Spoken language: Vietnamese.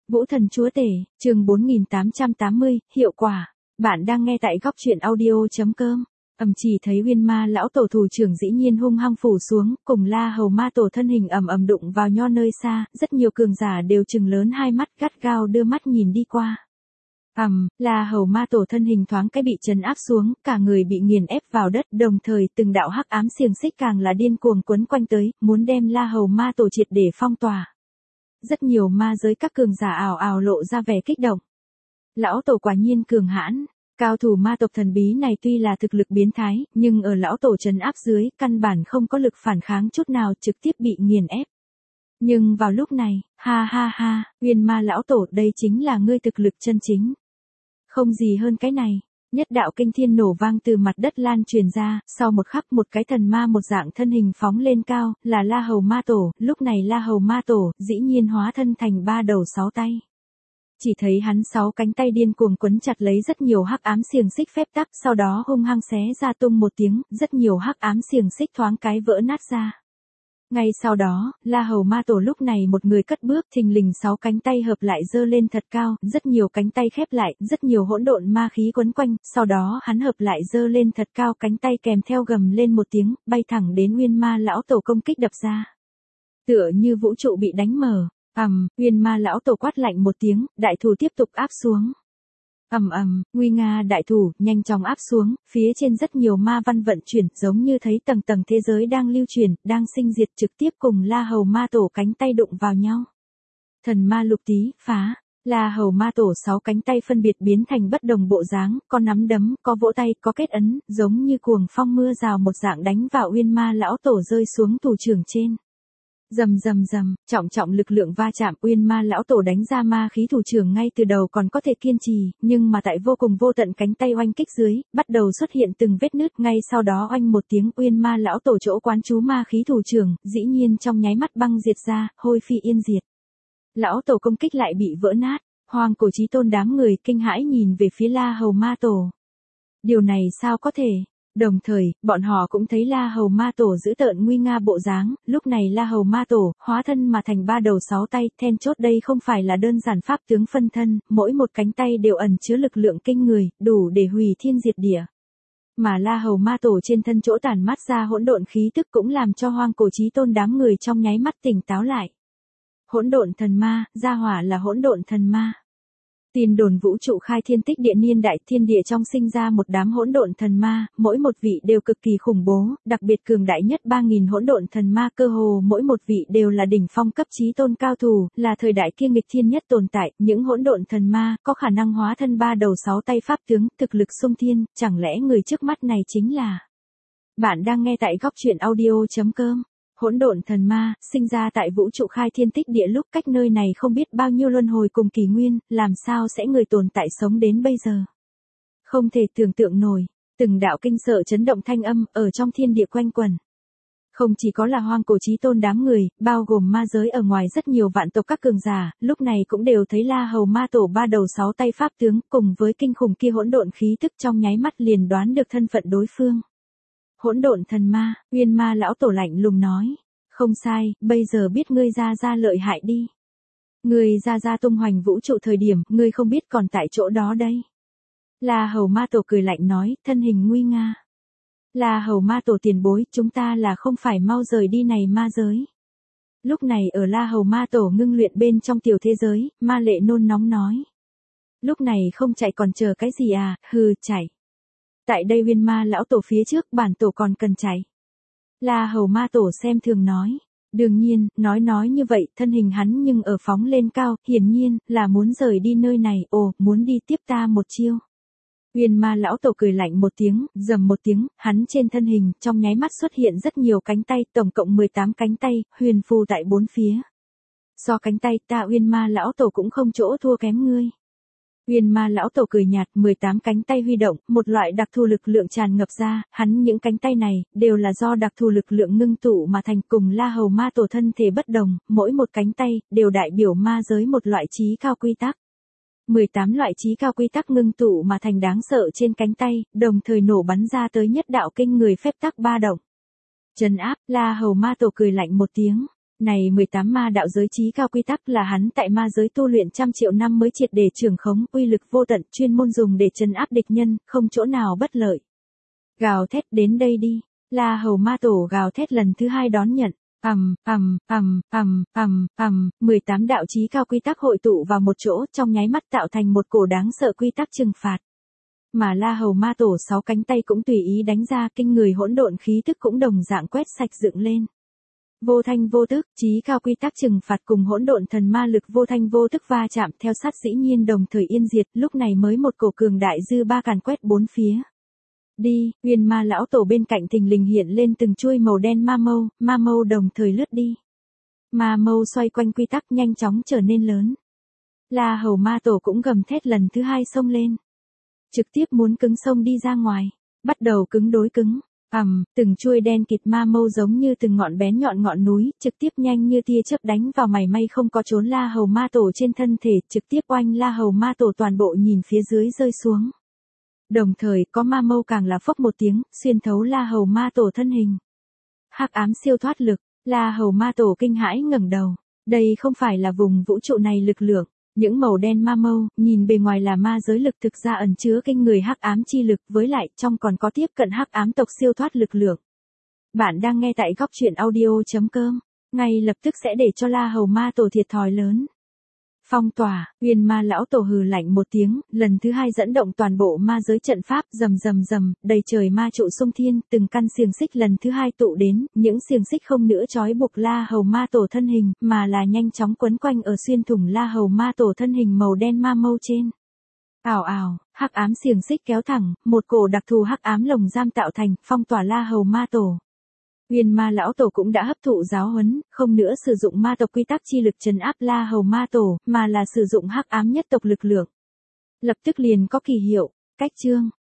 Vũ Thần Chúa Tể, chương 4880, hiệu quả. Bạn đang nghe tại góc truyện audio.com. Chỉ thấy Uyên Ma lão tổ thủ trưởng dĩ nhiên hung hăng phủ xuống, cùng La Hầu Ma tổ thân hình ầm đụng vào nho nơi xa, rất nhiều cường giả đều trừng lớn hai mắt gắt gao đưa mắt nhìn đi qua. La Hầu Ma tổ thân hình thoáng cái bị trấn áp xuống, cả người bị nghiền ép vào đất, đồng thời từng đạo hắc ám xiềng xích càng là điên cuồng quấn quanh tới, muốn đem La Hầu Ma tổ triệt để phong tỏa. Rất nhiều ma giới các cường giả ào ào lộ ra vẻ kích động. Lão tổ quả nhiên cường hãn, cao thủ ma tộc thần bí này tuy là thực lực biến thái, nhưng ở lão tổ trấn áp dưới, căn bản không có lực phản kháng chút nào, trực tiếp bị nghiền ép. Nhưng vào lúc này, ha, Uyên Ma lão tổ, đây chính là ngươi thực lực chân chính. Không gì hơn cái này. Nhất đạo kinh thiên nổ vang từ mặt đất lan truyền ra, sau một khắc một cái thần ma một dạng thân hình phóng lên cao, là La Hầu Ma tổ, lúc này La Hầu Ma tổ, dĩ nhiên hóa thân thành 3 đầu 6 tay. Chỉ thấy hắn 6 cánh tay điên cuồng quấn chặt lấy rất nhiều hắc ám xiềng xích phép tắc, sau đó hung hăng xé ra tung một tiếng, rất nhiều hắc ám xiềng xích thoáng cái vỡ nát ra. Ngay sau đó, La Hầu Ma tổ lúc này một người cất bước, thình lình 6 cánh tay hợp lại giơ lên thật cao, rất nhiều cánh tay khép lại, rất nhiều hỗn độn ma khí quấn quanh, sau đó hắn hợp lại giơ lên thật cao cánh tay kèm theo gầm lên một tiếng, bay thẳng đến Uyên Ma lão tổ công kích đập ra. Tựa như vũ trụ bị đánh mở, Uyên Ma lão tổ quát lạnh một tiếng, đại thủ tiếp tục áp xuống. Nguy nga đại thủ, nhanh chóng áp xuống, phía trên rất nhiều ma văn vận chuyển, giống như thấy tầng tầng thế giới đang lưu truyền, đang sinh diệt, trực tiếp cùng La Hầu Ma tổ cánh tay đụng vào nhau. Thần ma lục tí, phá, La Hầu Ma tổ 6 cánh tay phân biệt biến thành bất đồng bộ dáng, có nắm đấm, có vỗ tay, có kết ấn, giống như cuồng phong mưa rào một dạng đánh vào Uyên Ma lão tổ rơi xuống thủ trưởng trên. Rầm, trọng lực lượng va chạm, Uyên Ma lão tổ đánh ra ma khí thủ trưởng ngay từ đầu còn có thể kiên trì, nhưng mà tại vô cùng vô tận cánh tay oanh kích dưới, bắt đầu xuất hiện từng vết nứt, ngay sau đó oanh một tiếng, Uyên Ma lão tổ chỗ quán chú ma khí thủ trưởng, dĩ nhiên trong nháy mắt băng diệt ra, hôi phi yên diệt. Lão tổ công kích lại bị vỡ nát, Hoang Cổ Chí Tôn đám người kinh hãi nhìn về phía La Hầu Ma tổ. Điều này sao có thể? Đồng thời, bọn họ cũng thấy La Hầu Ma tổ giữ tợn nguy nga bộ dáng, lúc này La Hầu Ma tổ, hóa thân mà thành 3 đầu 6 tay, then chốt đây không phải là đơn giản pháp tướng phân thân, mỗi một cánh tay đều ẩn chứa lực lượng kinh người, đủ để hủy thiên diệt địa. Mà La Hầu Ma tổ trên thân chỗ tản mát ra hỗn độn khí tức cũng làm cho Hoang Cổ Chí Tôn đám người trong nháy mắt tỉnh táo lại. Hỗn độn thần ma, gia hỏa là hỗn độn thần ma. Tin đồn vũ trụ khai thiên tích địa niên đại, thiên địa trong sinh ra một đám hỗn độn thần ma, mỗi một vị đều cực kỳ khủng bố, đặc biệt cường đại nhất 3000 hỗn độn thần ma, cơ hồ mỗi một vị đều là đỉnh phong cấp chí tôn cao thủ, là thời đại kia nghịch thiên nhất tồn tại, những hỗn độn thần ma có khả năng hóa thân 3 đầu 6 tay pháp tướng, thực lực xung thiên, chẳng lẽ người trước mắt này chính là. Bạn đang nghe tại góc truyện audio.com. Hỗn độn thần ma, sinh ra tại vũ trụ khai thiên tích địa, lúc cách nơi này không biết bao nhiêu luân hồi cùng kỷ nguyên, làm sao sẽ người tồn tại sống đến bây giờ. Không thể tưởng tượng nổi, từng đạo kinh sợ chấn động thanh âm, ở trong thiên địa quanh quẩn. Không chỉ có là Hoang Cổ Chí Tôn đám người, bao gồm ma giới ở ngoài rất nhiều vạn tộc các cường giả, lúc này cũng đều thấy La Hầu Ma tổ 3 đầu 6 tay pháp tướng, cùng với kinh khủng kia hỗn độn khí tức, trong nháy mắt liền đoán được thân phận đối phương. Hỗn độn thần ma, Uyên Ma lão tổ lạnh lùng nói, không sai, bây giờ biết ngươi ra lợi hại đi. Ngươi ra tung hoành vũ trụ thời điểm, ngươi không biết còn tại chỗ đó đây. La Hầu Ma tổ cười lạnh nói, thân hình nguy nga. La Hầu Ma tổ tiền bối, chúng ta là không phải mau rời đi này ma giới. Lúc này ở La Hầu Ma tổ ngưng luyện bên trong tiểu thế giới, Ma Lệ nôn nóng nói. Lúc này không chạy còn chờ cái gì à, hừ, chạy. Tại đây Uyên Ma lão tổ phía trước, bản tổ còn cần chạy. La Hầu Ma tổ xem thường nói. Đương nhiên, nói như vậy, thân hình hắn nhưng ở phóng lên cao, hiển nhiên, là muốn rời đi nơi này, muốn đi tiếp ta một chiêu. Uyên Ma lão tổ cười lạnh một tiếng, rầm một tiếng, hắn trên thân hình, trong nháy mắt xuất hiện rất nhiều cánh tay, tổng cộng 18 cánh tay, huyền phù tại bốn phía. So cánh tay, ta Uyên Ma lão tổ cũng không chỗ thua kém ngươi. Uyên Ma lão tổ cười nhạt, 18 cánh tay huy động, một loại đặc thù lực lượng tràn ngập ra, hắn những cánh tay này, đều là do đặc thù lực lượng ngưng tụ mà thành, cùng La Hầu Ma tổ thân thể bất đồng, mỗi một cánh tay, đều đại biểu ma giới một loại chí cao quy tắc. 18 loại chí cao quy tắc ngưng tụ mà thành đáng sợ trên cánh tay, đồng thời nổ bắn ra tới nhất đạo kinh người phép tắc ba động. Trấn áp, La Hầu Ma tổ cười lạnh một tiếng. Này 18 ma đạo giới trí cao quy tắc là hắn tại ma giới tu luyện trăm triệu năm mới triệt để trưởng khống, uy lực vô tận, chuyên môn dùng để trấn áp địch nhân, không chỗ nào bất lợi. Gào thét đến đây đi, La Hầu Ma Tổ gào thét lần thứ hai đón nhận. 18 đạo chí cao quy tắc hội tụ vào một chỗ, trong nháy mắt tạo thành một cổ đáng sợ quy tắc trừng phạt. Mà La Hầu Ma Tổ 6 cánh tay cũng tùy ý đánh ra, kinh người hỗn độn khí tức cũng đồng dạng quét sạch dựng lên. Vô thanh vô tức, chí cao quy tắc trừng phạt cùng hỗn độn thần ma lực vô thanh vô tức va chạm, theo sát dĩ nhiên đồng thời yên diệt, lúc này mới một cổ cường đại dư ba càn quét bốn phía. Đi, Huyền Ma lão tổ bên cạnh thình lình hiện lên từng chuôi màu đen ma mâu đồng thời lướt đi. Ma mâu xoay quanh quy tắc nhanh chóng trở nên lớn. La Hầu Ma Tổ cũng gầm thét lần thứ hai xông lên. Trực tiếp muốn cứng sông đi ra ngoài, bắt đầu cứng đối cứng. Từng chuôi đen kịt ma mâu giống như từng ngọn bén nhọn ngọn núi, trực tiếp nhanh như tia chớp đánh vào mảy may không có trốn La Hầu Ma Tổ trên thân thể, trực tiếp oanh La Hầu Ma Tổ toàn bộ nhìn phía dưới rơi xuống. Đồng thời có ma mâu càng là phốc một tiếng, xuyên thấu La Hầu Ma Tổ thân hình. Hắc ám siêu thoát lực, La Hầu Ma Tổ kinh hãi ngẩng đầu. Đây không phải là vùng vũ trụ này lực lượng, những màu đen ma mâu, nhìn bề ngoài là ma giới lực thực ra ẩn chứa kinh người hắc ám chi lực, với lại trong còn có tiếp cận hắc ám tộc siêu thoát lực lượng. Bạn đang nghe tại góc truyện audio.com, ngay lập tức sẽ để cho La Hầu Ma Tổ thiệt thòi lớn. Phong tỏa, Huyền Ma lão tổ hừ lạnh một tiếng, lần thứ hai dẫn động toàn bộ ma giới trận pháp, rầm, đầy trời ma trụ xung thiên, từng căn xiềng xích lần thứ hai tụ đến, những xiềng xích không nữa trói buộc La Hầu Ma Tổ thân hình, mà là nhanh chóng quấn quanh ở xuyên thủng La Hầu Ma Tổ thân hình màu đen ma mâu trên. Ào, hắc ám xiềng xích kéo thẳng, một cổ đặc thù hắc ám lồng giam tạo thành, phong tỏa La Hầu Ma Tổ. Huyền Ma lão tổ cũng đã hấp thụ giáo huấn, không nữa sử dụng ma tộc quy tắc chi lực trấn áp La Hầu Ma Tổ, mà là sử dụng hắc ám nhất tộc lực lượng. Lập tức liền có kỳ hiệu, cách chương.